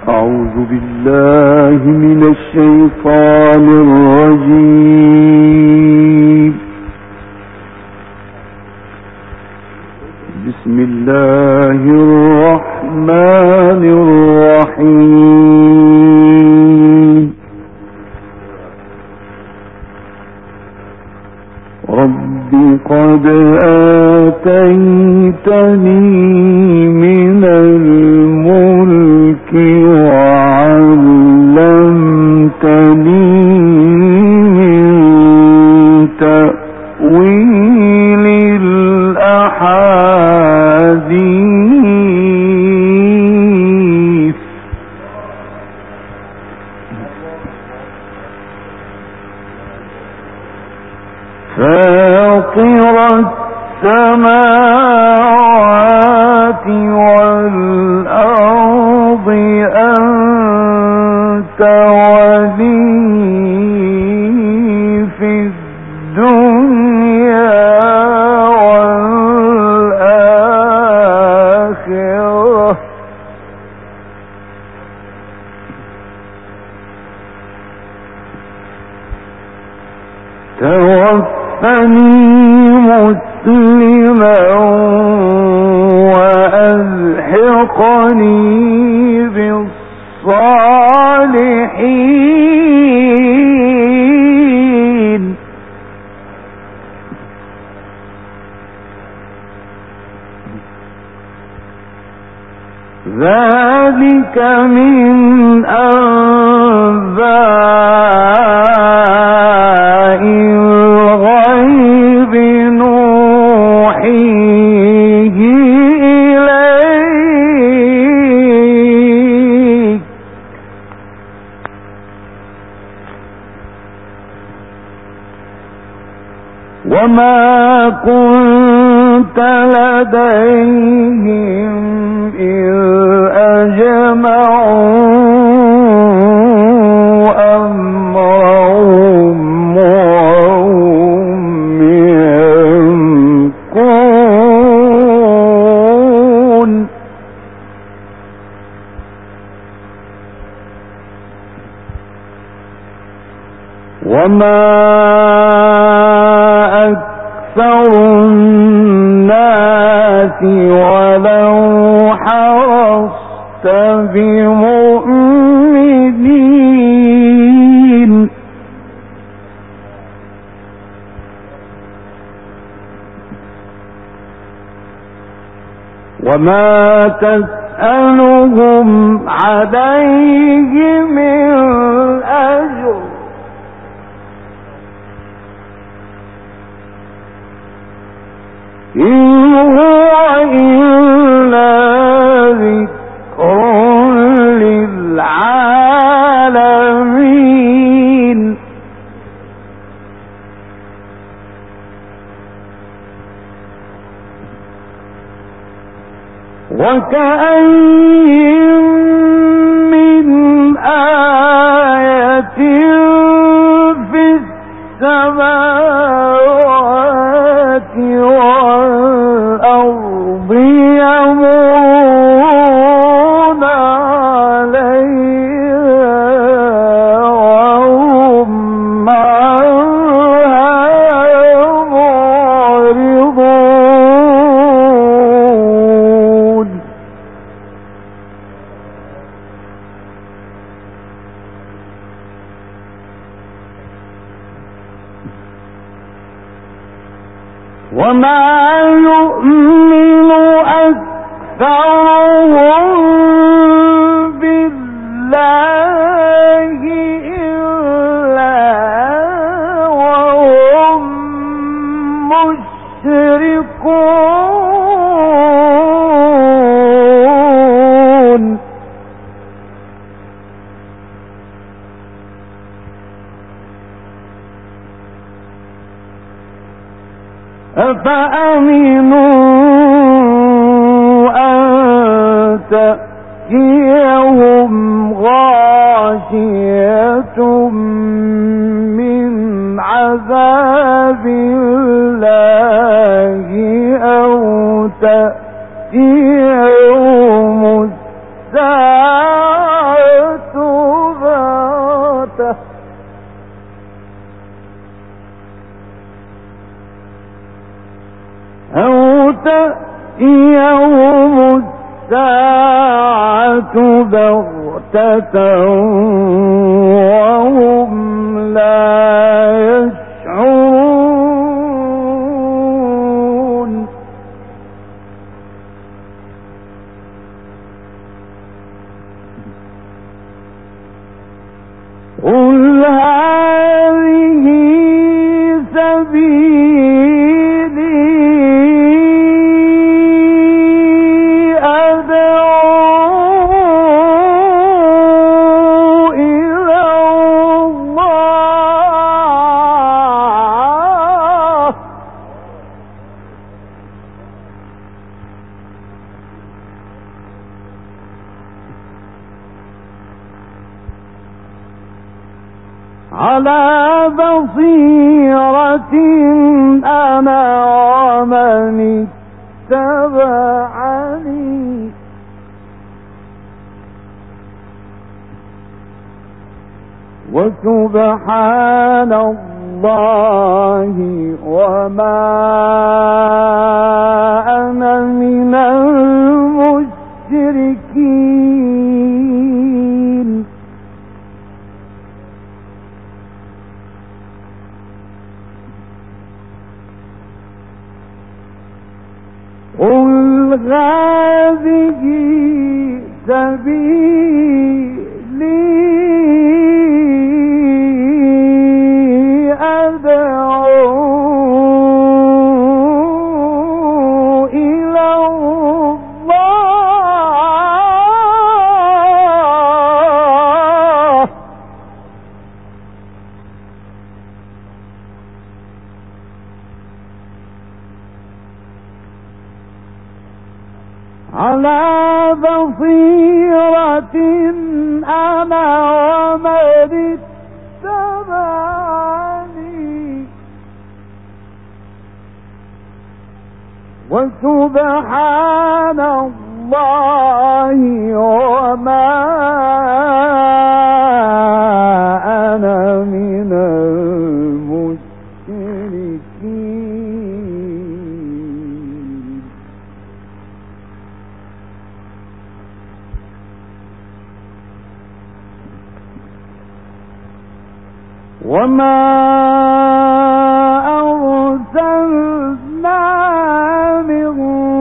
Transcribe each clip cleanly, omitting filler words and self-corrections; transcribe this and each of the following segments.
أعوذ بالله من الشيطان الرجيم. بسم الله الرحمن الرحيم. رب قد آتيتني من الملك وعلمتني من تأويل الأحاديث فاطر السماوات والأرض أنت ولي في الدنيا والآخرة توفني مسلما وألحقني بالصالحين. ذلك من أنباء الغيب نوحيه إليك وما كنت لديهم إذ أجمعوا أمرهم وهم يمكرون. وما أكثر الناس ولو حرصت بمؤمنين. وما تسألهم عليه من أجر إن هو إلا ذكر للعالمين. وكأين من آية في السماوات والأرض يمرون عليها وهم عنها معرضون. وما يؤمن أكثرهم بالله إلا وهم مشركون. أفأمنوا أن تأتيهم غاشية من عذاب الله أو تأتيهم الساعة الساعة بغتة وهم لا يشعرون قل هذه سبيلي على بصيرة أنا ومن اتبعني وسبحان الله وما أنا من المشركين قل هذه سبيلي أدعو إلى الله على بصيرة أنا ومن اتبعني وسبحان الله وما أنا من المشركين وما أرسلنا من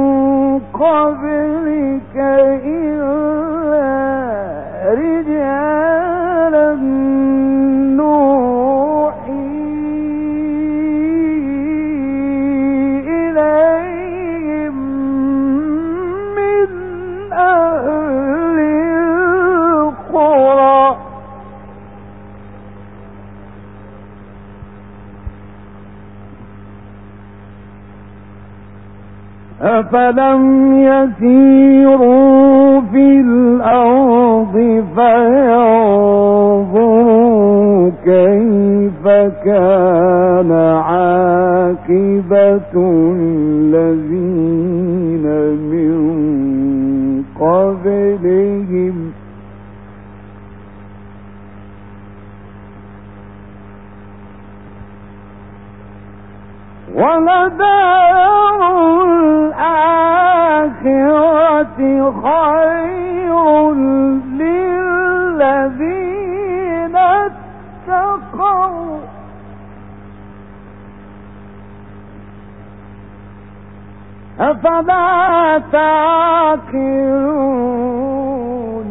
قبلك إلا رجالا نوحي إليهم من أهل القرى أفلم يسيروا في الأرض فينظروا كيف كان عاقبة الذين من قبلهم ولدار الآخرة خير للذين اتقوا أفلا تعقلون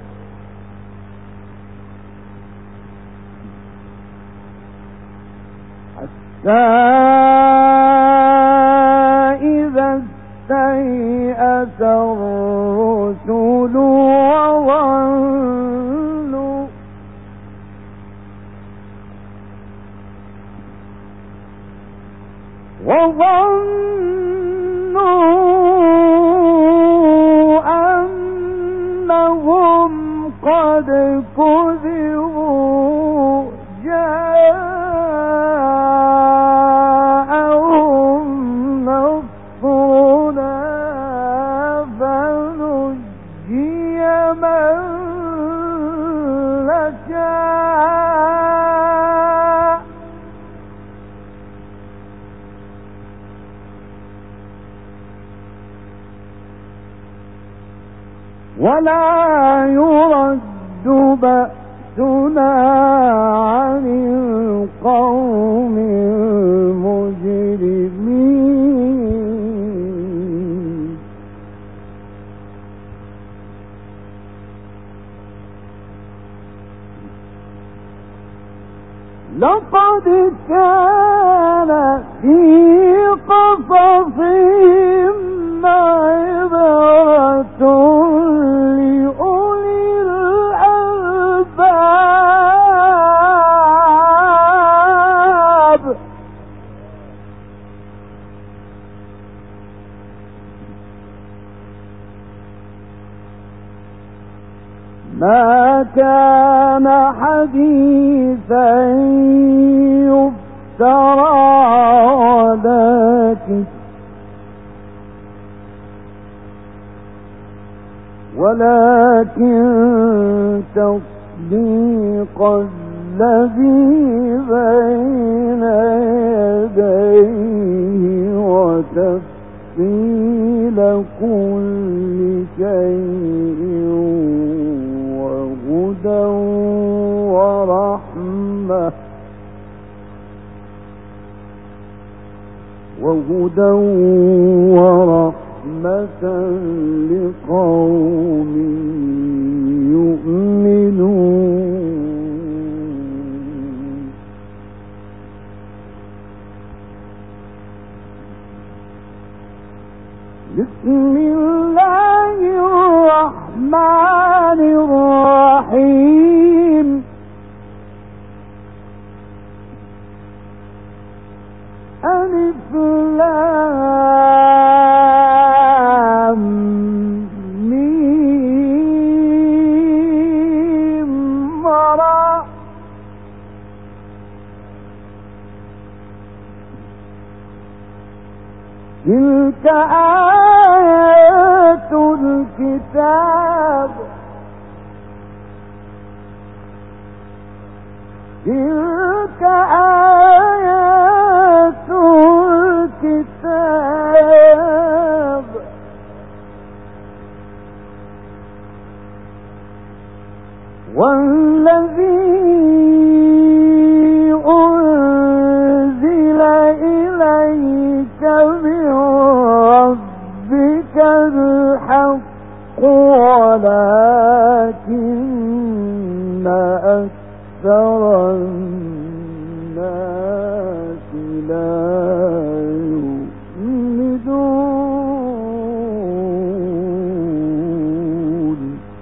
إذا استيأس الرسل وظنوا أنهم قد كذبوا جاءهم نصرنا فنجي من نشاء ولا يرد بأسنا عن القوم المجرمين لقد كان في قصصهم عبرة لأولي الألباب ما كان حديثا يفترى ولكن تصديق الذي بين يديه وتفصيل كل شيء وهدى ورحمة لقوم يؤمنون بسم الله الرحمن الرحيم ألف لام ميم را تلك آيات الكتاب تلك آيات الكتاب والذي أنزل إليك من ربك الحق ولكن أكثر الناس لا يؤمنون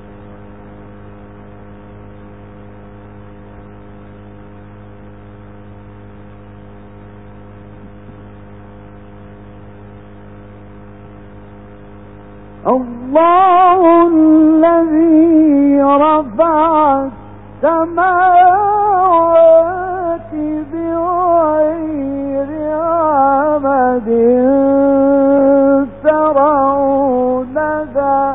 الله الذي رفع السماوات بغير عمد ترونها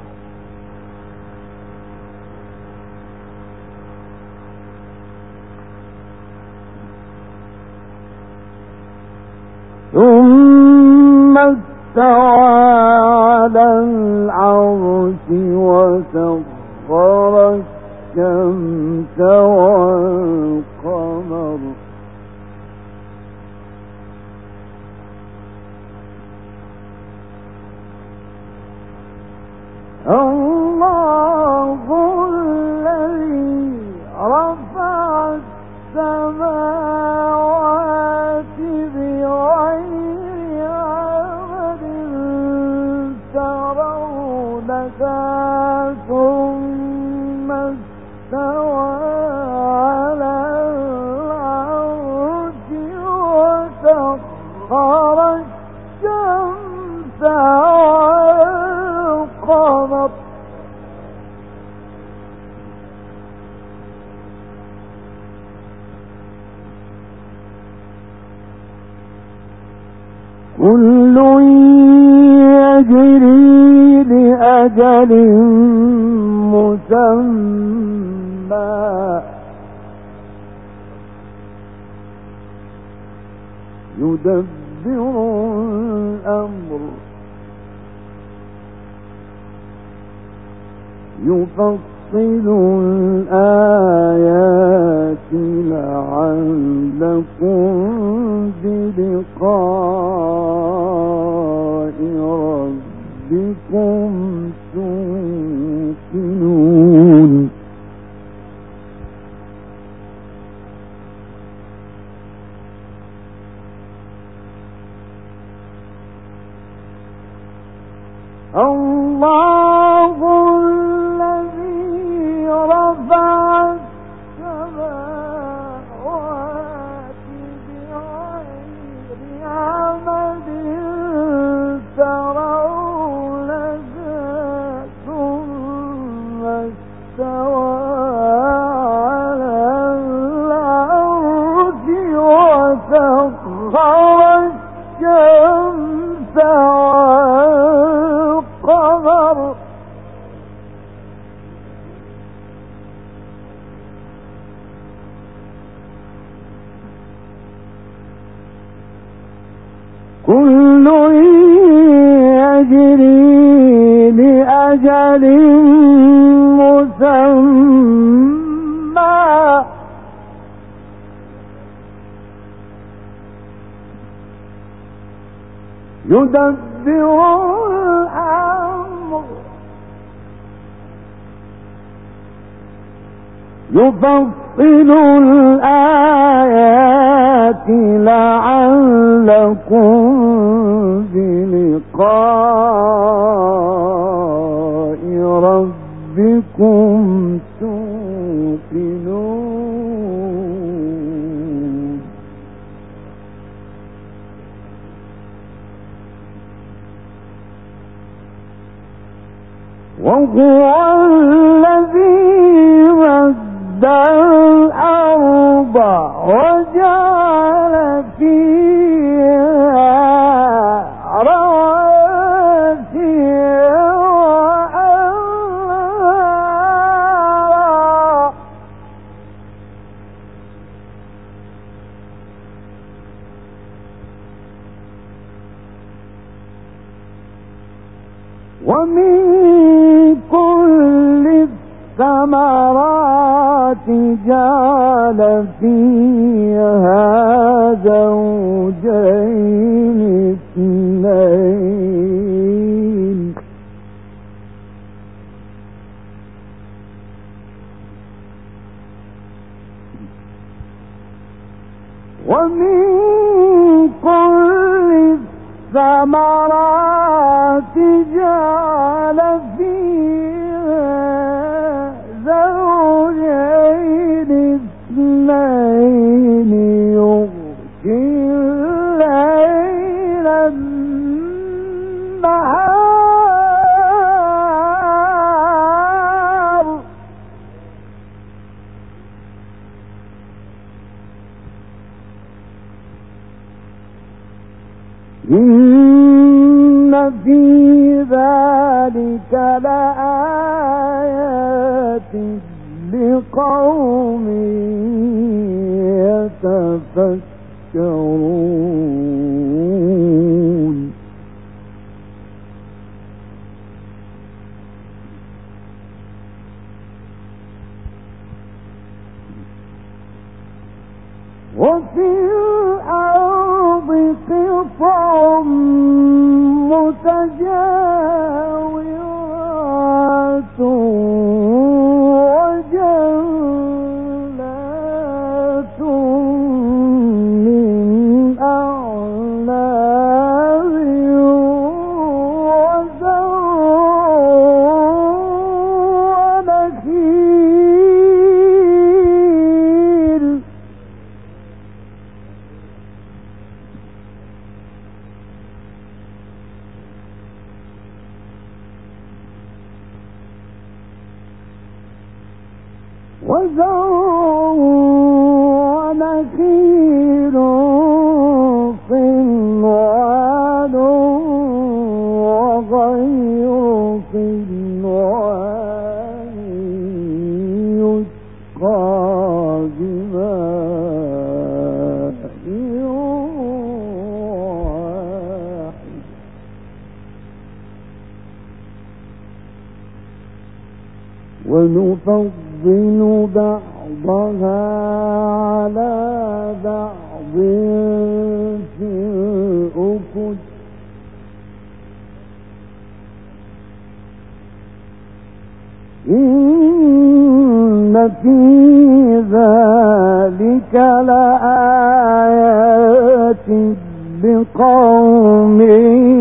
ثم استوى على العرش وسخر الشمس والقمر الله الذي رفع السماوات بغير عمد ترونها ثم استوى على العرش وسخر الشمس والقمر كل يجري لأجل مسمى يدبر الأمر يفصل الآيات لعلكم بلقاء ربكم توقنون الله الذي رفع السماوات بغير عمد ترونها ثم استوى على العرش وسخر الشمس والقمر كل يجري لأجل مسمى يدبر الأمر يفصل الآيات لعلكم بلقاء ربكم توقنون وهو الذي مد الأرض وجعل فيها رواسي وأنهارا ومن كل الثمرات جعل فيها زوجين اثنين ومن كل الثمرات جعل فيها زوجين اثنين يغشي الليل النهار إن في ذلك لآيات لقوم يتفكرون وفي الأرض قطع متجاورات وجنات من أعناب وزرع ونخيل ونخيل صنوان وغير صنوان يسقى بماء واحد ونفضل بعضها على بعض في الأكل إن في ذلك لآيات لقوم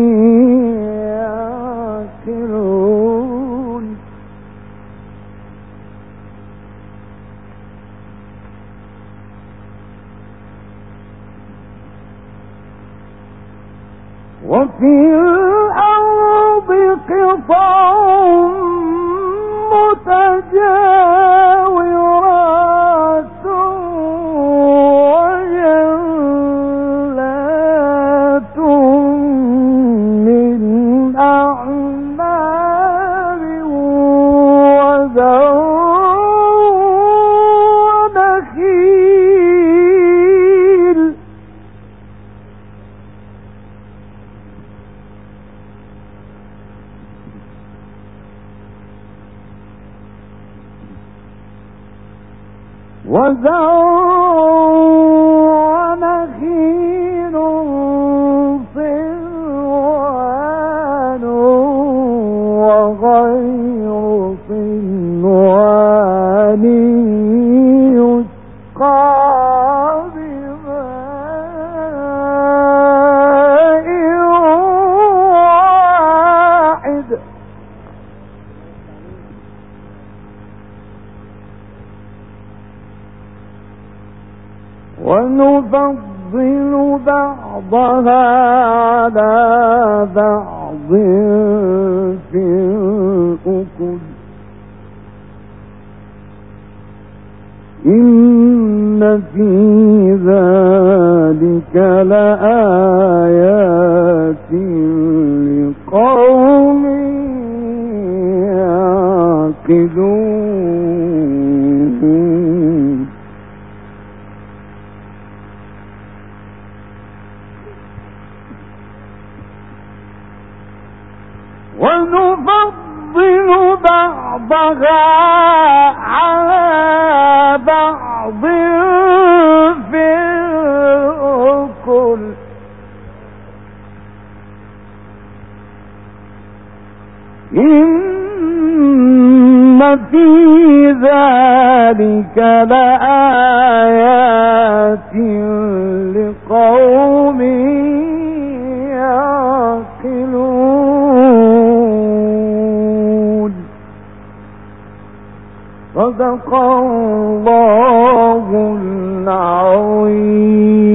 يعقلون وفي الأرض قطع متجاورات وجنات من أعناب وزرع ونخيل ونخيل صنوان وغير صنوان يسقى بماء واحد ونفضل بعضها على بعض في الأكل إن في ذلك لآيات لقوم يعقلون ونفضل بعضها على بعض في الأكل إن في ذلك لآيات لقوم يعقلون صدق الله العظيم.